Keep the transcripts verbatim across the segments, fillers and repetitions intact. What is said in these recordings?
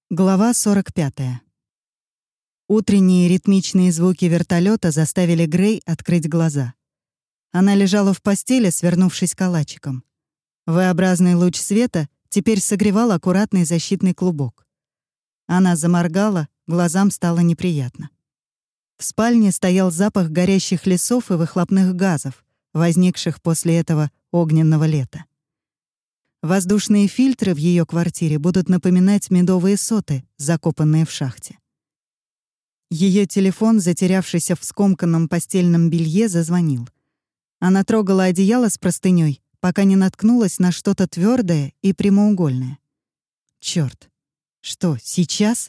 Глава сорок пятая. Утренние ритмичные звуки вертолета заставили Грей открыть глаза. Она лежала в постели, свернувшись калачиком. V-образный луч света теперь согревал аккуратный защитный клубок. Она заморгала, глазам стало неприятно. В спальне стоял запах горящих лесов и выхлопных газов, возникших после этого огненного лета. Воздушные фильтры в ее квартире будут напоминать медовые соты, закопанные в шахте. Ее телефон, затерявшийся в скомканном постельном белье, зазвонил. Она трогала одеяло с простыней, пока не наткнулась на что-то твердое и прямоугольное. Черт! Что, сейчас?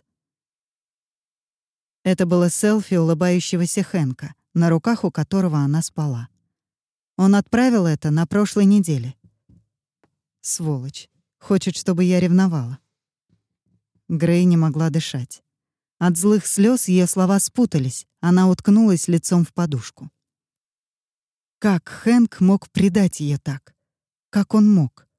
Это было селфи улыбающегося Хэнка, на руках у которого она спала. Он отправил это на прошлой неделе. Сволочь. Хочет, чтобы я ревновала. Грей не могла дышать. От злых слез ее слова спутались, она уткнулась лицом в подушку. Как Хэнк мог предать ее так? Как он мог?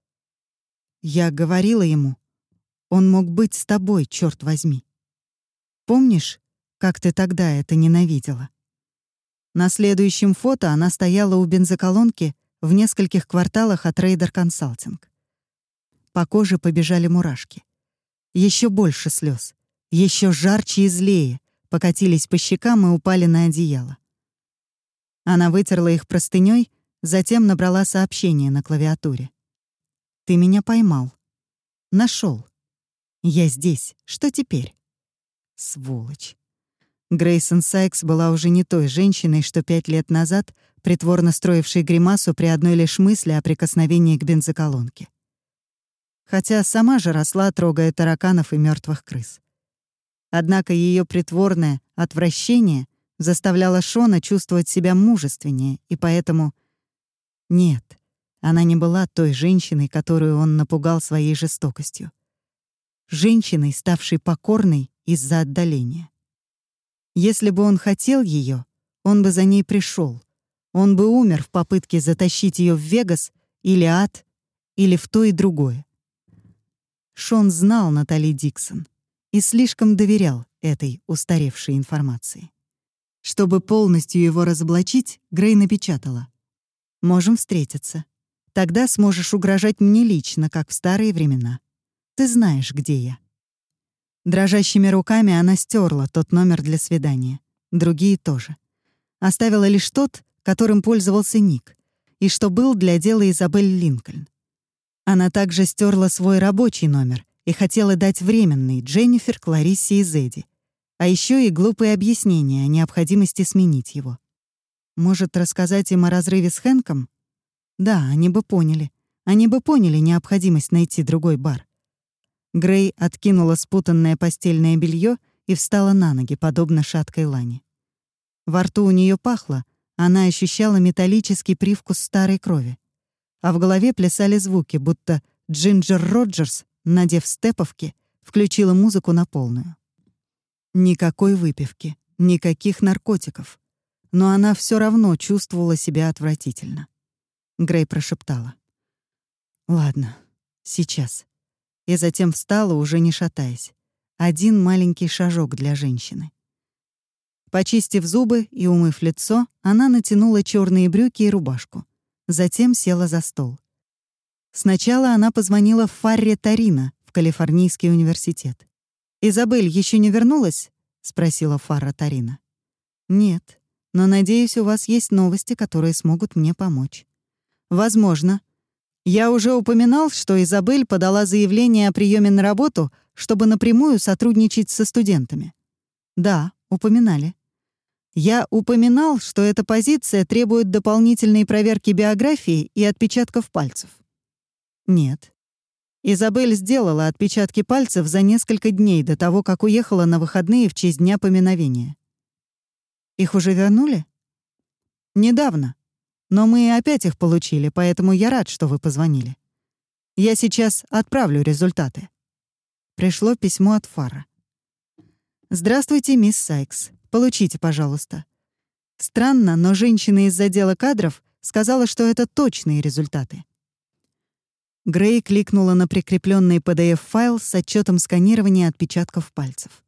Я говорила ему, он мог быть с тобой, черт возьми. Помнишь, как ты тогда это ненавидела? На следующем фото она стояла у бензоколонки в нескольких кварталах от Рейдер Консалтинг. По коже побежали мурашки. Еще больше слез, еще жарче и злее покатились по щекам и упали на одеяло. Она вытерла их простыней, затем набрала сообщение на клавиатуре. «Ты меня поймал. Нашел. Я здесь. Что теперь?» Сволочь. Грейсон Сайкс была уже не той женщиной, что пять лет назад, притворно строившей гримасу при одной лишь мысли о прикосновении к бензоколонке. Хотя сама же росла, трогая тараканов и мертвых крыс. Однако ее притворное отвращение заставляло Шона чувствовать себя мужественнее, и поэтому... Нет, она не была той женщиной, которую он напугал своей жестокостью. Женщиной, ставшей покорной из-за отдаления. Если бы он хотел ее, он бы за ней пришел. Он бы умер в попытке затащить ее в Вегас или ад, или в то и другое. Шон знал Натали Диксон и слишком доверял этой устаревшей информации. Чтобы полностью его разоблачить, Грей напечатала: «Можем встретиться. Тогда сможешь угрожать мне лично, как в старые времена. Ты знаешь, где я». Дрожащими руками она стерла тот номер для свидания. Другие тоже. Оставила лишь тот, которым пользовался Ник, и что был для дела Изабель Линкольн. Она также стерла свой рабочий номер и хотела дать временный Дженнифер, Клариссе и Зэдди, а еще и глупые объяснения о необходимости сменить его. Может, рассказать им о разрыве с Хэнком? Да, они бы поняли. Они бы поняли необходимость найти другой бар. Грей откинула спутанное постельное белье и встала на ноги, подобно шаткой лани. Во рту у нее пахло, она ощущала металлический привкус старой крови. А в голове плясали звуки, будто Джинджер Роджерс, надев степовки, включила музыку на полную. Никакой выпивки, никаких наркотиков. Но она все равно чувствовала себя отвратительно. Грей прошептала: «Ладно, сейчас». И затем встала, уже не шатаясь. Один маленький шажок для женщины. Почистив зубы и умыв лицо, она натянула черные брюки и рубашку. Затем села за стол. Сначала она позвонила в Фарре Торино, в Калифорнийский университет. «Изабель еще не вернулась?» — спросила Фарра Торино. «Нет, но, надеюсь, у вас есть новости, которые смогут мне помочь». «Возможно. Я уже упоминал, что Изабель подала заявление о приеме на работу, чтобы напрямую сотрудничать со студентами». «Да, упоминали». «Я упоминал, что эта позиция требует дополнительной проверки биографии и отпечатков пальцев». «Нет». Изабель сделала отпечатки пальцев за несколько дней до того, как уехала на выходные в честь Дня поминовения. «Их уже вернули?» «Недавно. Но мы опять их получили, поэтому я рад, что вы позвонили. Я сейчас отправлю результаты». Пришло письмо от Фарра. «Здравствуйте, мисс Сайкс. Получите, пожалуйста». Странно, но женщина из отдела кадров сказала, что это точные результаты. Грей кликнула на прикрепленный пи ди эф-файл с отчетом сканирования отпечатков пальцев.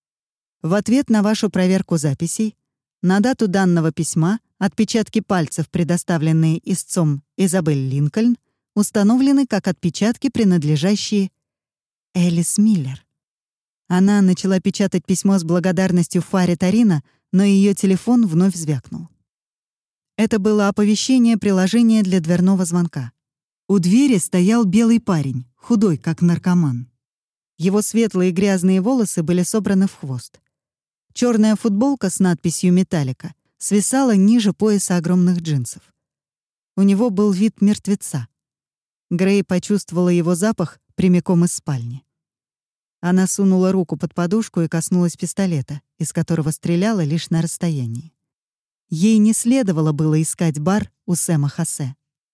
В ответ на вашу проверку записей на дату данного письма отпечатки пальцев, предоставленные истцом Изабель Линкольн, установлены как отпечатки, принадлежащие Элис Миллер. Она начала печатать письмо с благодарностью Фаре Тарина, но ее телефон вновь звякнул. Это было оповещение приложения для дверного звонка. У двери стоял белый парень, худой, как наркоман. Его светлые грязные волосы были собраны в хвост. Черная футболка с надписью «Металлика» свисала ниже пояса огромных джинсов. У него был вид мертвеца. Грей почувствовала его запах прямиком из спальни. Она сунула руку под подушку и коснулась пистолета, из которого стреляла лишь на расстоянии. Ей не следовало было искать бар у Сэма Хосе.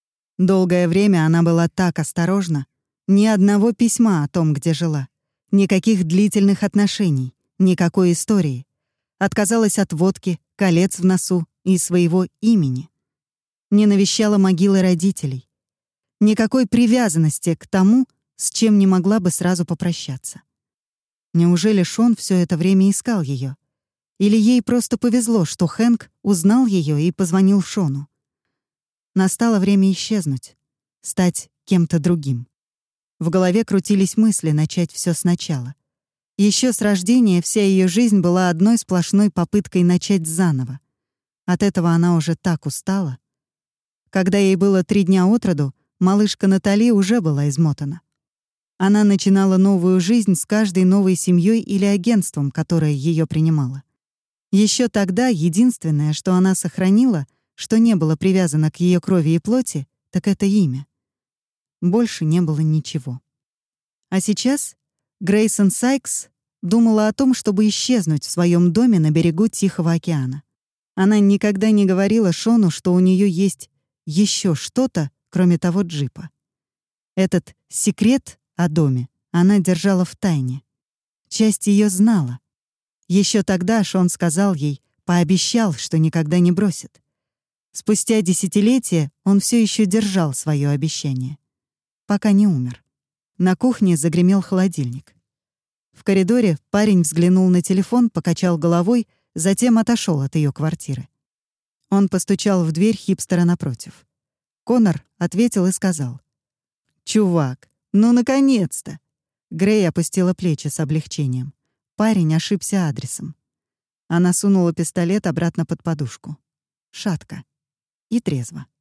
Долгое время она была так осторожна. Ни одного письма о том, где жила. Никаких длительных отношений, никакой истории. Отказалась от водки, колец в носу и своего имени. Не навещала могилы родителей. Никакой привязанности к тому, с чем не могла бы сразу попрощаться. Неужели Шон все это время искал ее? Или ей просто повезло, что Хэнк узнал ее и позвонил Шону? Настало время исчезнуть, стать кем-то другим. В голове крутились мысли начать все сначала. Еще с рождения вся ее жизнь была одной сплошной попыткой начать заново. От этого она уже так устала. Когда ей было три дня от роду, малышка Натали уже была измотана. Она начинала новую жизнь с каждой новой семьей или агентством, которое ее принимало. Еще тогда единственное, что она сохранила, что не было привязано к ее крови и плоти, так это имя. Больше не было ничего. А сейчас Грейсон Сайкс думала о том, чтобы исчезнуть в своем доме на берегу Тихого океана. Она никогда не говорила Шону, что у нее есть еще что-то, кроме того джипа. Этот секрет о доме она держала в тайне. Часть ее знала. Еще тогда Шон сказал ей, пообещал, что никогда не бросит. Спустя десятилетия он все еще держал свое обещание. Пока не умер. На кухне загремел холодильник. В коридоре парень взглянул на телефон, покачал головой, затем отошел от ее квартиры. Он постучал в дверь хипстера напротив. Конор ответил и сказал: «Чувак, ну наконец-то!» Грей опустила плечи с облегчением. Парень ошибся адресом. Она сунула пистолет обратно под подушку. Шатко и трезво.